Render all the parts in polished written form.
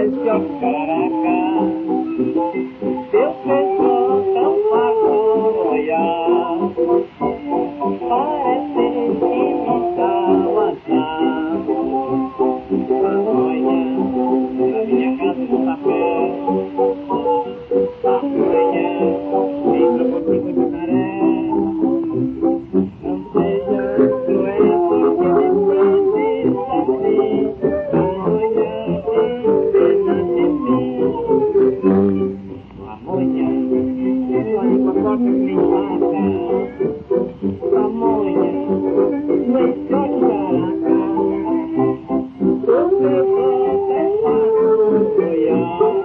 desce ao Caracá. Teu pescoço tão pacoia, parece imitar o azar. Amanhã, na minha casa no tapete. Amanhã, entra contigo de caré. Não seja cruel, porque me prende assim. Amanhã, pena de mim. Amanhã, olhe com a porta me mata. Amanhã, no escote Caraca. O pescoço é pacoia,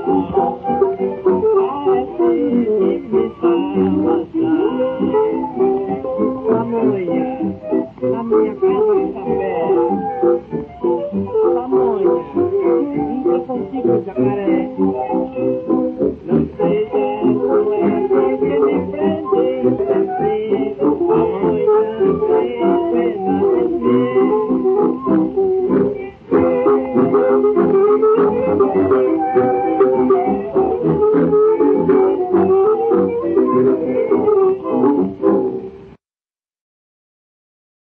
parece imitar o azar. Amanhã, na minha casa de papel. Amanhã, nunca consigo jacaré. Não seja cruel, porque me prende assim. Amanhã, tem pena de mim.